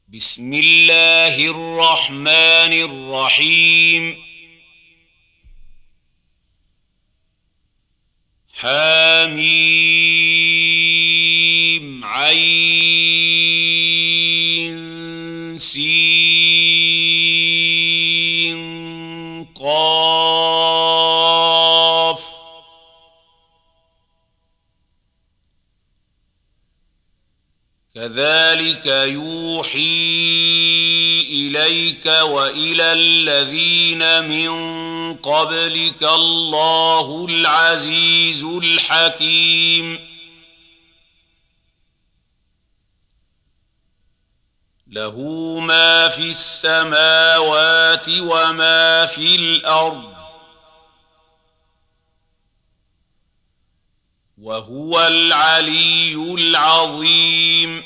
بسم الله الرحمن الرحيم حميم عين سين قاف كذلك يوحي إليك وإلى الذين من قبلك الله العزيز الحكيم له ما في السماوات وما في الأرض وهو العلي العظيم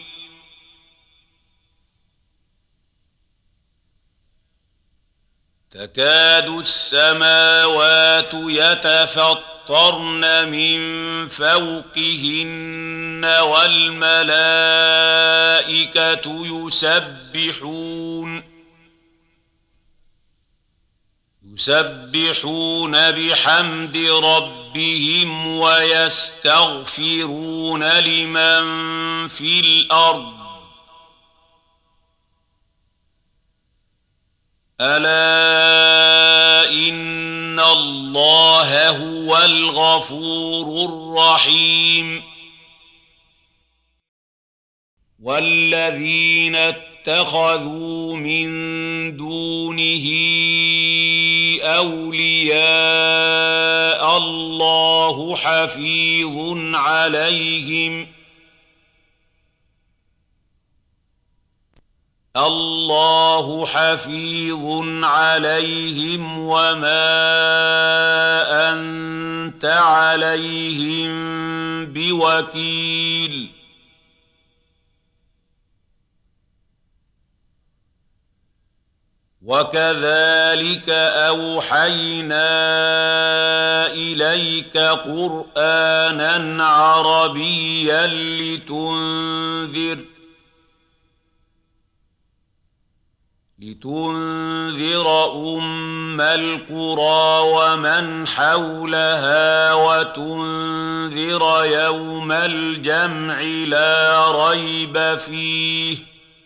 تكاد السماوات يتفطرن من فوقهن والملائكة يسبحون بحمد ربهم ويستغفرون لمن في الأرض ألا إن الله هو الغفور الرحيم والذين اتخذوا من دونه أولياء الله حفيظ عليهم وما أنت عليهم بوكيل وكذلك أوحينا إليك قرآنا عربيا لتنذر أم القرى ومن حولها وتنذر يوم الجمع لا ريب فيه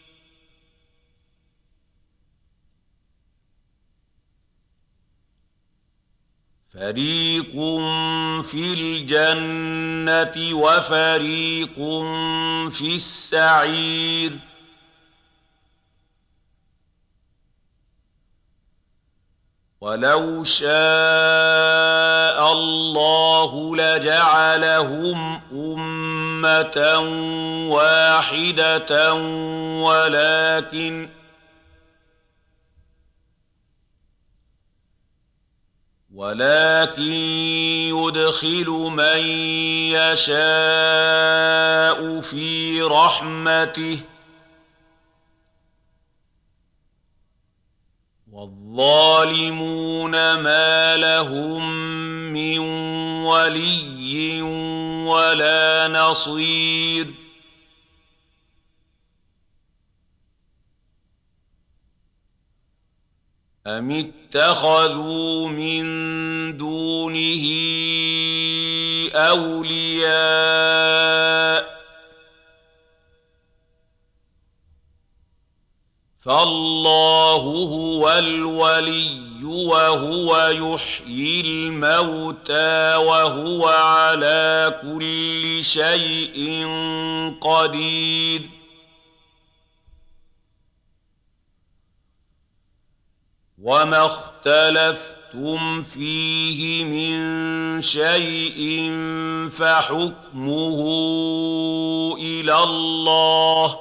فريق في الجنة وفريق في السعير ولو شاء الله لجعلهم أمة واحدة ولكن يدخل من يشاء في رحمته والظالمون ما لهم من ولي ولا نصير أم اتخذوا من دونه أولياء فالله هو الولي وهو يحيي الموتى وهو على كل شيء قدير وما اختلفتم فيه من شيء فحكمه إلى الله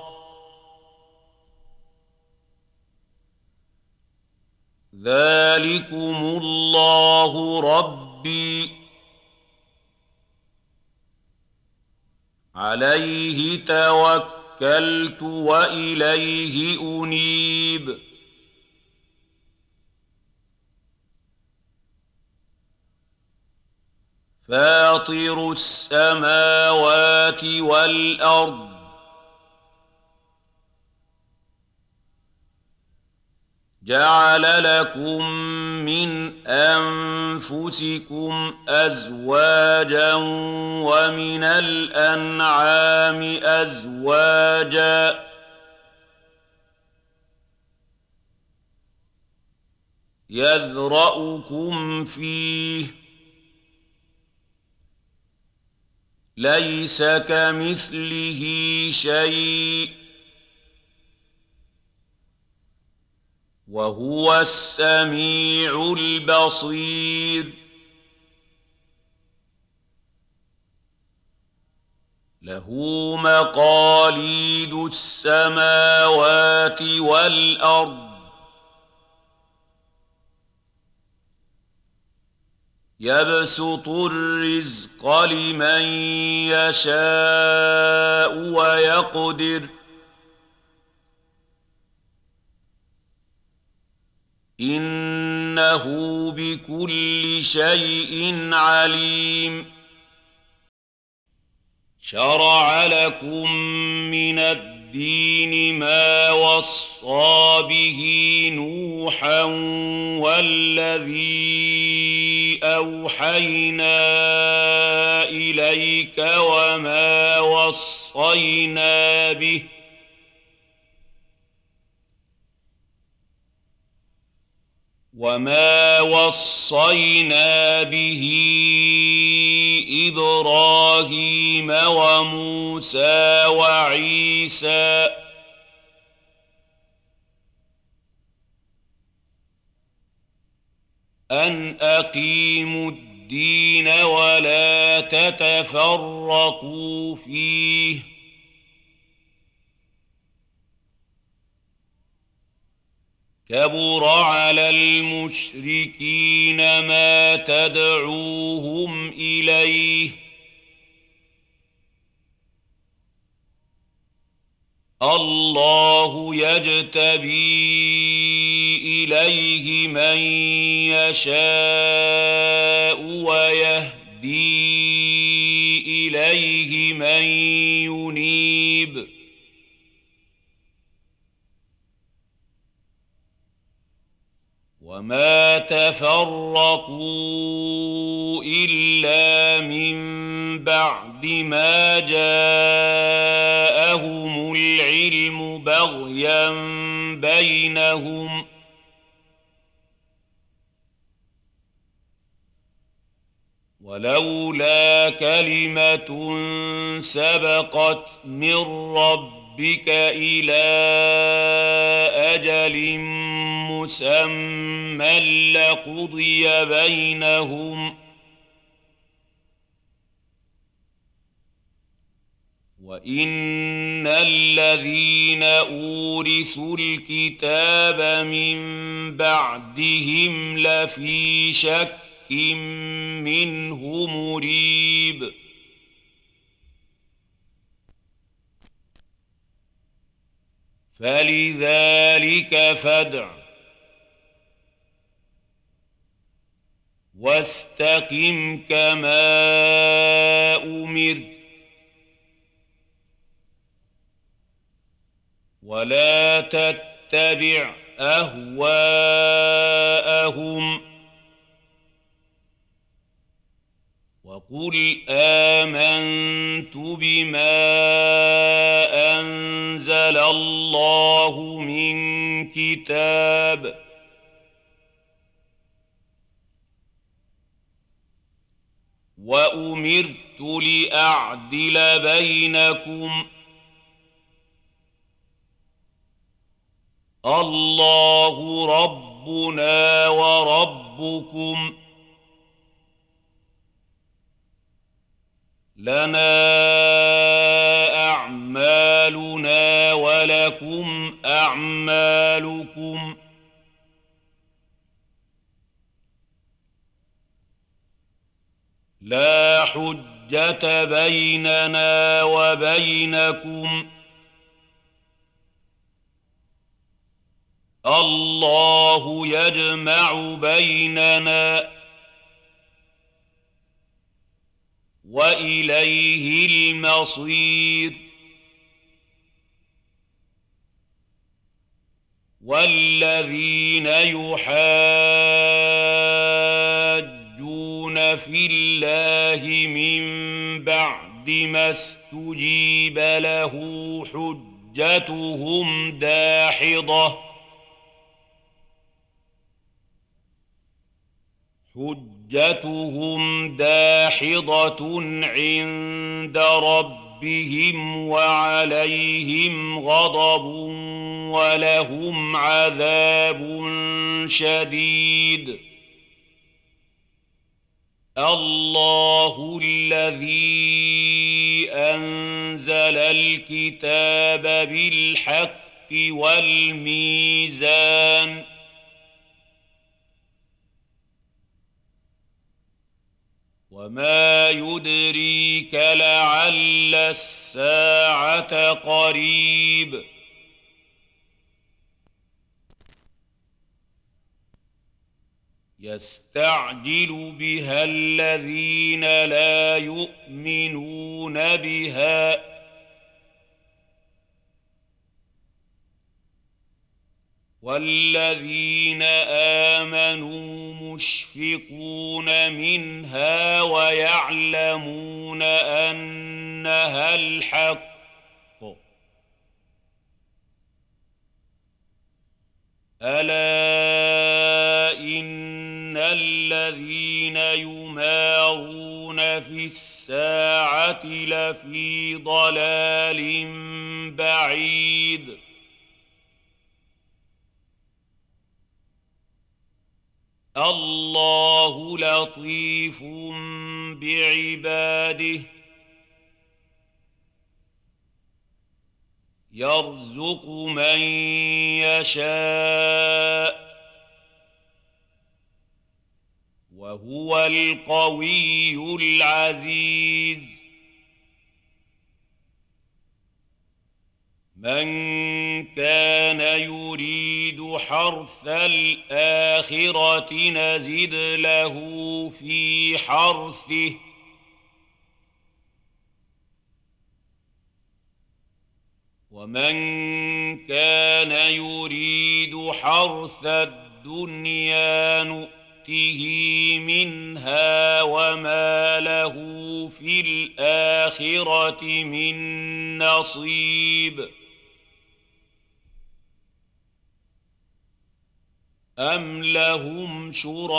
ذلكم الله ربي عليه توكلت وإليه أنيب فاطر السماوات والأرض جعل لكم من أنفسكم أزواجا ومن الأنعام أزواجا يذرأكم فيه ليس كمثله شيء وهو السميع البصير له مقاليد السماوات والأرض يبسط الرزق لمن يشاء ويقدر إنه بكل شيء عليم شرع لكم من الدين ما وصى به نوحا والذي أوحينا إليك وما وصينا به إبراهيم وموسى وعيسى أن أقيموا الدين ولا تتفرقوا فيه كبر على المشركين ما تدعوهم إليه الله يجتبي إليه من يشاء ويهدي إليه من ينيب وما تفرقوا إلا من بعد ما جاءهم العلم بغيا بينهم ولولا كلمة سبقت من ربك إلى أجل مسمى لقضي بينهم وإن الذين أورثوا الكتاب من بعدهم لفي شك منه مريب فلذلك فادع واستقم كما أمرت ولا تتبع أهواءهم وقل آمنت بما أنزل الله من كتاب وأمرت لأعدل بينكم الله ربنا وربكم لنا أعمالنا ولكم أعمالكم لا حجة بيننا وبينكم الله يجمع بيننا وإليه المصير والذين يحاجون في الله من بعد ما استجيب له حجتهم داحضة عند ربهم وعليهم غضب ولهم عذاب شديد. الله الذي أنزل الكتاب بالحق والميزان وما يدريك لعل الساعة قريب. يستعجل بها الذين لا يؤمنون بها والذين آمنوا مشفقون منها ويعلمون أنها الحق. ألا إن الذين يمارون في الساعة لفي ضلال بعيد. الله لطيف بعباده يرزق من يشاء وهو القوي العزيز. من كان يريد حرث الآخرة نزد له في حرثه ومن كان يريد حرث الدنيا نؤته منها وما له في الآخرة من نصيب. أم لهم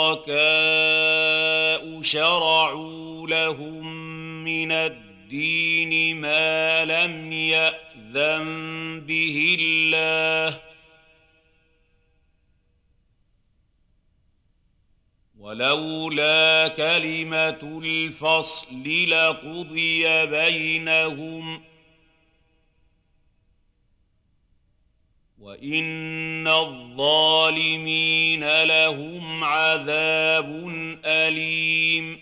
شركاء شرعوا لهم من الدين ما لم يأذن به الله ولولا كلمة الفصل لقضي بينهم وإن الظالمين لهم عذاب أليم.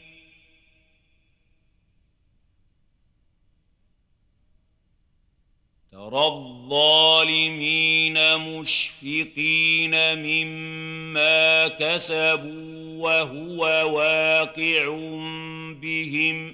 ترى الظالمين مشفقين مما كسبوا وهو واقع بهم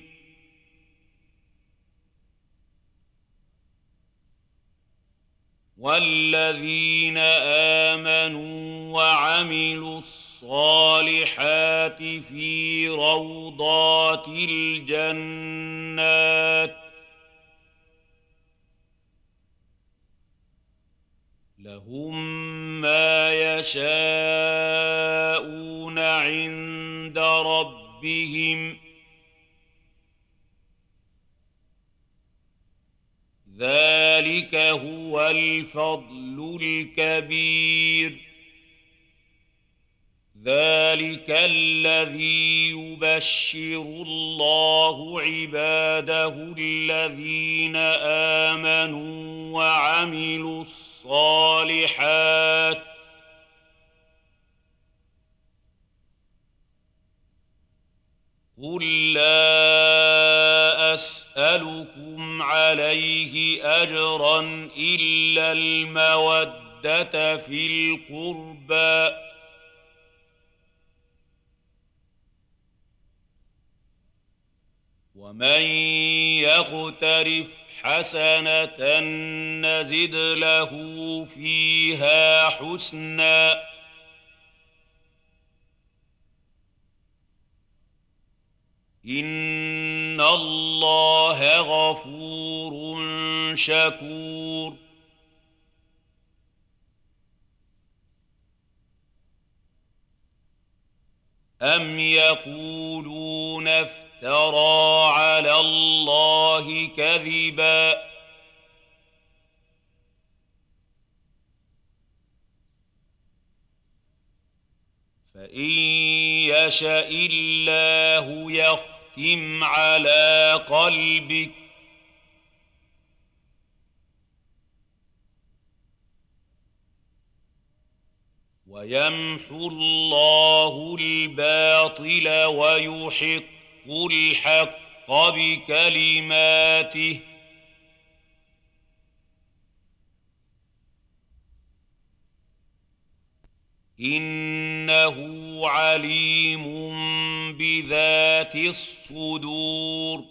والذين آمنوا وعملوا الصالحات في روضات الجنات لهم ما يشاءون عند ربهم ذلك هو الفضل الكبير. ذلك الذي يبشر الله عباده الذين آمنوا وعملوا الصالحات قل لا أسألكم عليه أجرا إلا المودة في القربى ومن يقترف حسنة نزد له فيها حسنا إن الله غفور شكور أم يقولون افترى على الله كذبا فإن يشأ الله يختم على قلبك ويمحو الله الباطل ويحق الحق بكلماته إنه عليم بذات الصدور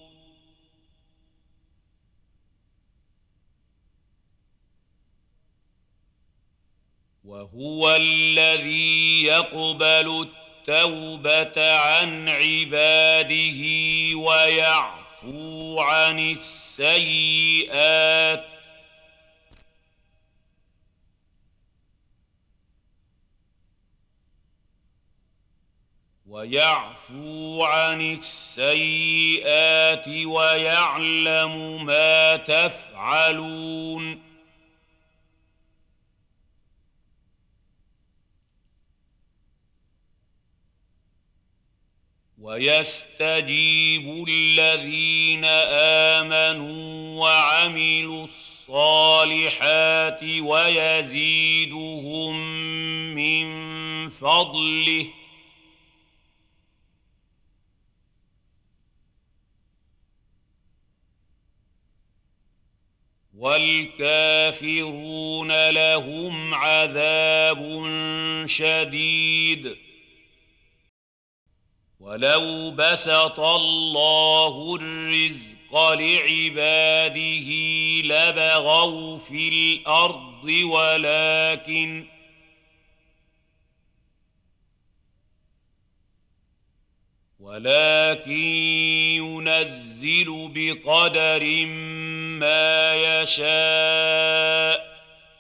وهو الذي يقبل التوبة عن عباده ويعفو عن السيئات ويعلم ما تفعلون ويستجيب الذين آمنوا وعملوا الصالحات ويزيدهم من فضله والكافرون لهم عذاب شديد ولو بسط الله الرزق لعباده لبغوا في الأرض ولكن ينزل بقدر ما يشاء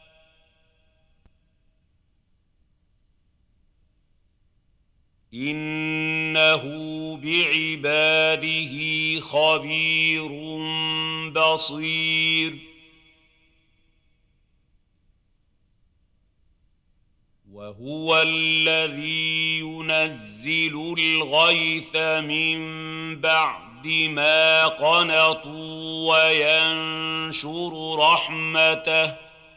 إنه بعباده خبير بصير وهو الذي ينزل الغيث من بعد ما قنطوا وينشر رحمته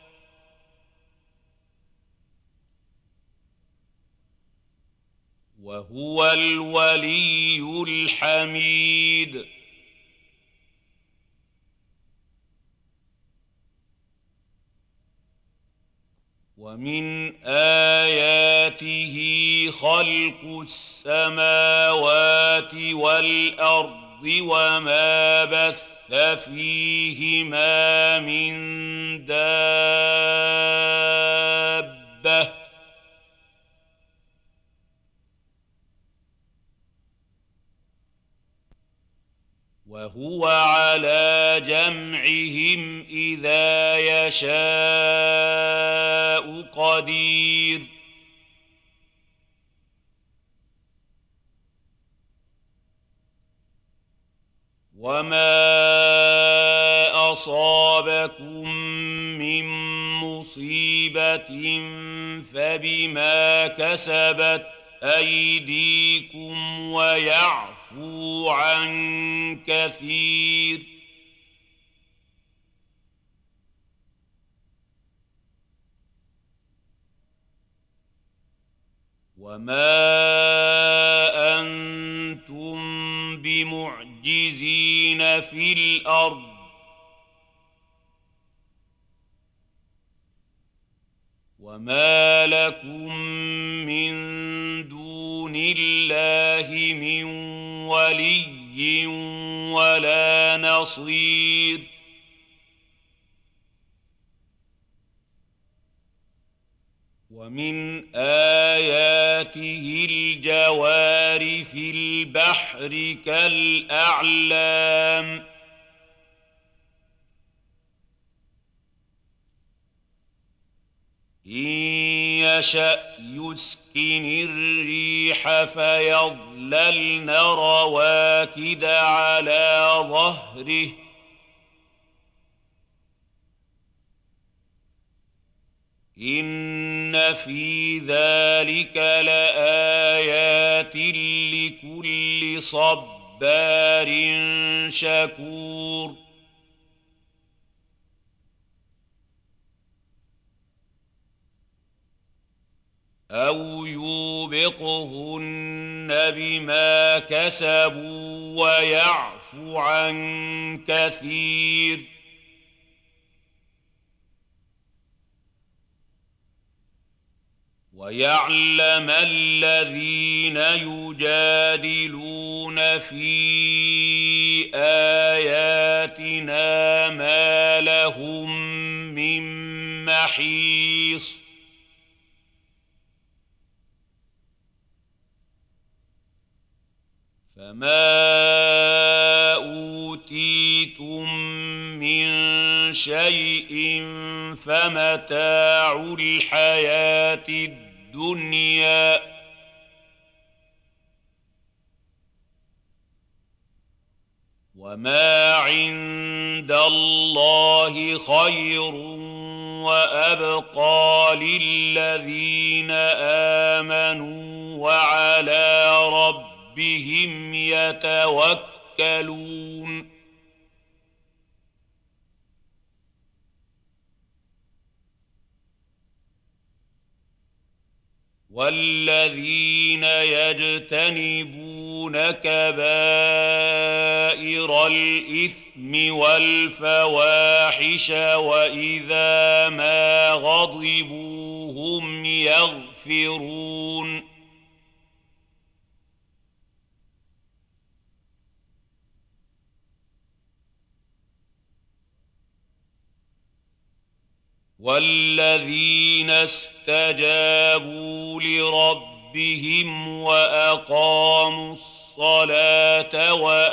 وهو الولي الحميد ومن آياته خلق السماوات والأرض وما بث فيهما من دابة وهو على جمعهم إذا يشاء قدير وما أصابكم من مصيبة فبما كسبت أيديكم ويعفو عن كثير وما أنتم بمعجزين في الأرض وما لكم من دون الله من ولي ولا نصير ومن آياته الجوار في البحر كالأعلام إن يشأ يسكن الريح فيظللن رواكد على ظهره إن في ذلك لآيات لكل صبار شكور أو يوبقهن بما كسبوا ويعفو عن كثير ويعلم الذين يجادلون في آياتنا ما لهم من محيص فما أوتيتم من شيء فمتاع الحياة الدنيا وما عند الله خير وأبقى للذين آمنوا وعلى ربهم يتوكلون والذين يجتنبون كبائر الإثم والفواحش وإذا ما غضبوا هم يغفرون والذين استجابوا لربهم وأقاموا الصلاة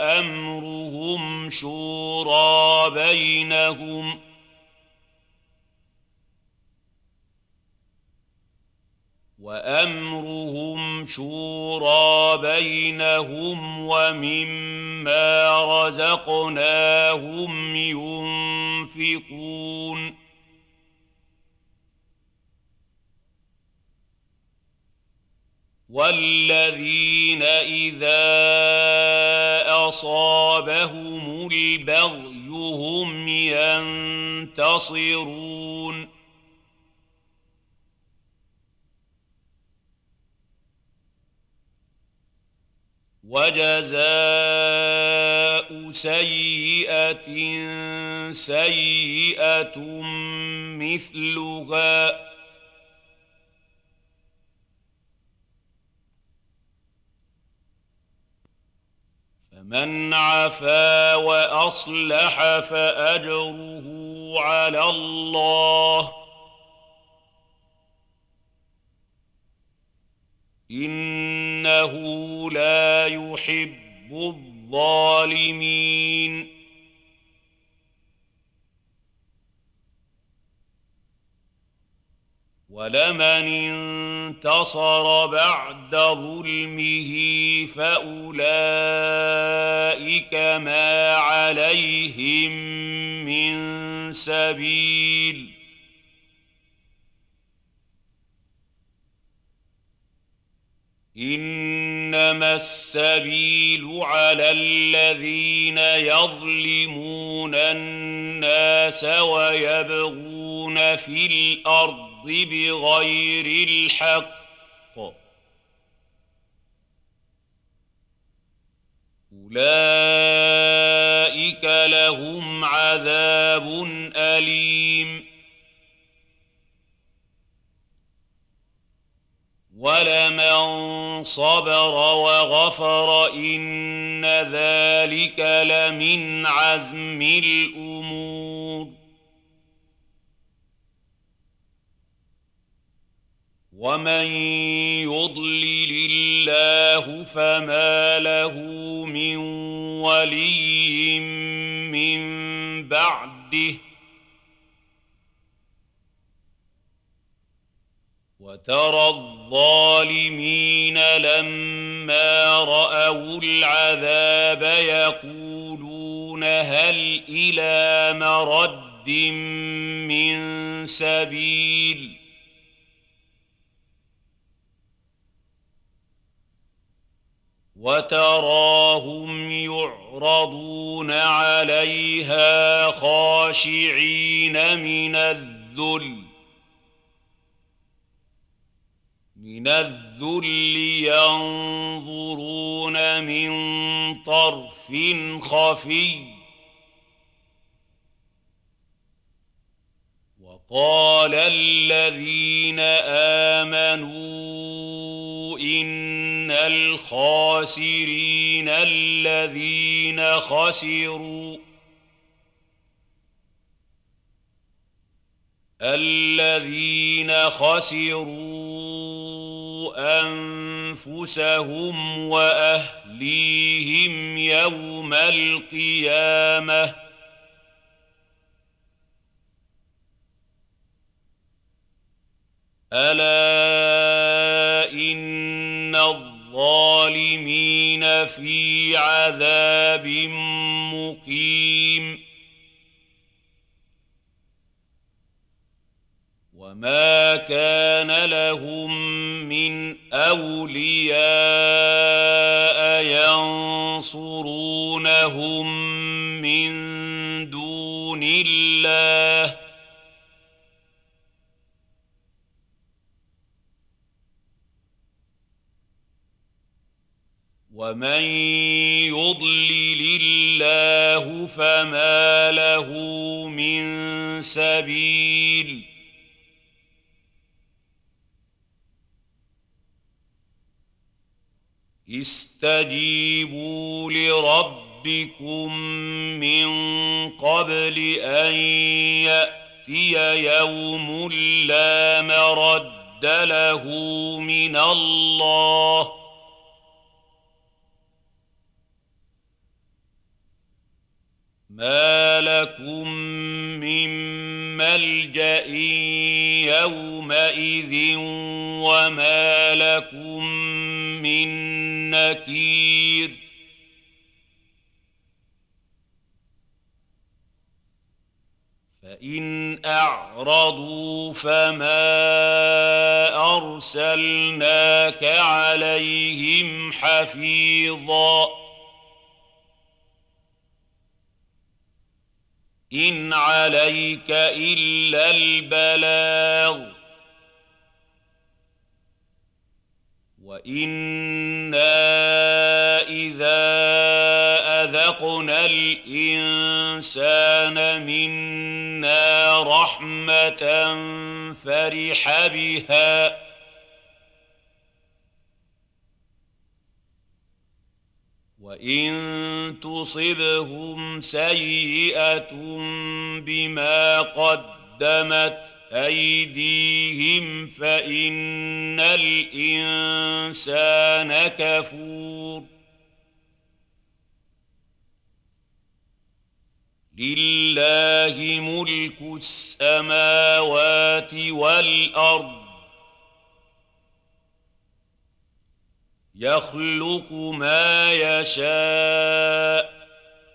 وأمرهم شورى بينهم ومما رزقناهم ينفقون والذين إذا أصابهم البغي هم ينتصرون وجزاء سيئة سيئة مثلها فمن عفا وأصلح فأجره على الله إنه لا يحب الظالمين ولمن انتصر بعد ظلمه فأولئك ما عليهم من سبيل إنما السبيل على الذين يظلمون الناس ويبغون في الأرض بغير الحق أولئك لهم عذاب أليم ولمن صبر وغفر إن ذلك لمن عزم الأمور ومن يضلل الله فما له من ولي من بعده وترى الظالمين لما رأوا العذاب يقولون هل إلى مرد من سبيل وتراهم يعرضون عليها خاشعين من الذل ينظرون من طرف خفي وقال الذين آمنوا إن الخاسرين الذين خسروا أنفسهم وأهليهم يوم القيامة ألا إن الظالمين في عذاب مقيم وما كان لهم من أولياء ينصرونهم من دون الله ومن يضلل الله فما له من سبيل استجيبوا لربكم من قبل أن يأتي يوم لا مرد له من الله ما لكم من ملجأ يومئذ وما لكم من نكير فإن أعرضوا فما أرسلناك عليهم حفيظا إن عليك إلا البلاغ وإنا إذا أذقنا الإنسان منا رحمة فرح بها وإن تصبهم سيئة بما قدمت أيديهم فإن الإنسان كفور لله ملك السماوات والأرض يخلق ما يشاء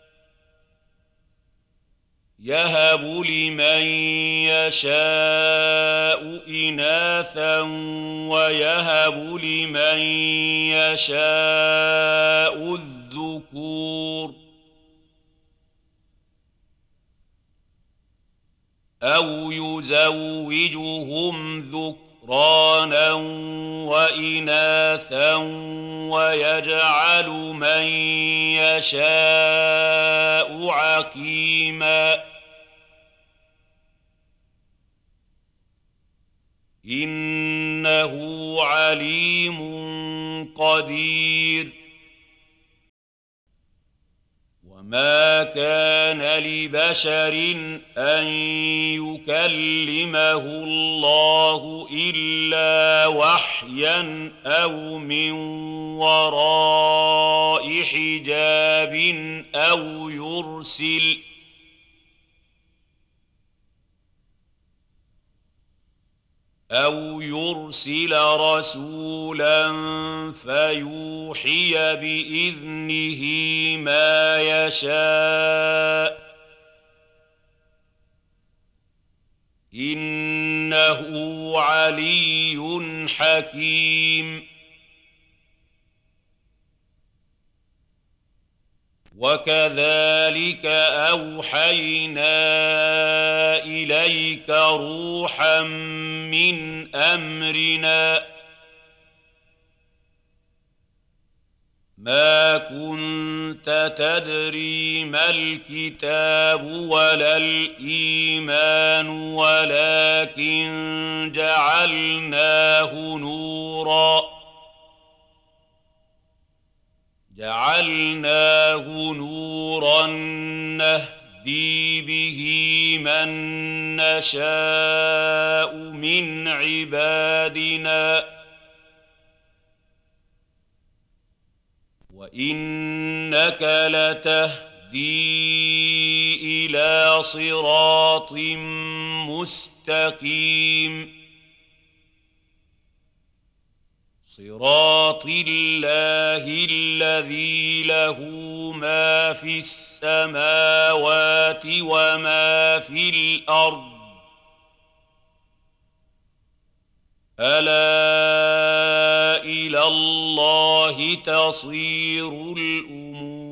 يهب لمن يشاء إناثا ويهب لمن يشاء الذكور أو يزوجهم ذكرانا وإناثا ويجعل من يشاء عقيما إنه عليم قدير وما كان لبشر أن يكلمه الله إلا وحيا أو من وراء حجاب أو يرسل رسولا فيوحي بإذنه ما يشاء إنه علي حكيم وكذلك أوحينا إليك روحا من أمرنا ما كنت تدري ما الكتاب ولا الإيمان ولكن جعلناه نورا نهدي به من نشاء من عبادنا وإنك لتهدي إلى صراط مستقيم صراط الله الذي له ما في السماوات وما في الأرض ألا إلى الله تصير الأمور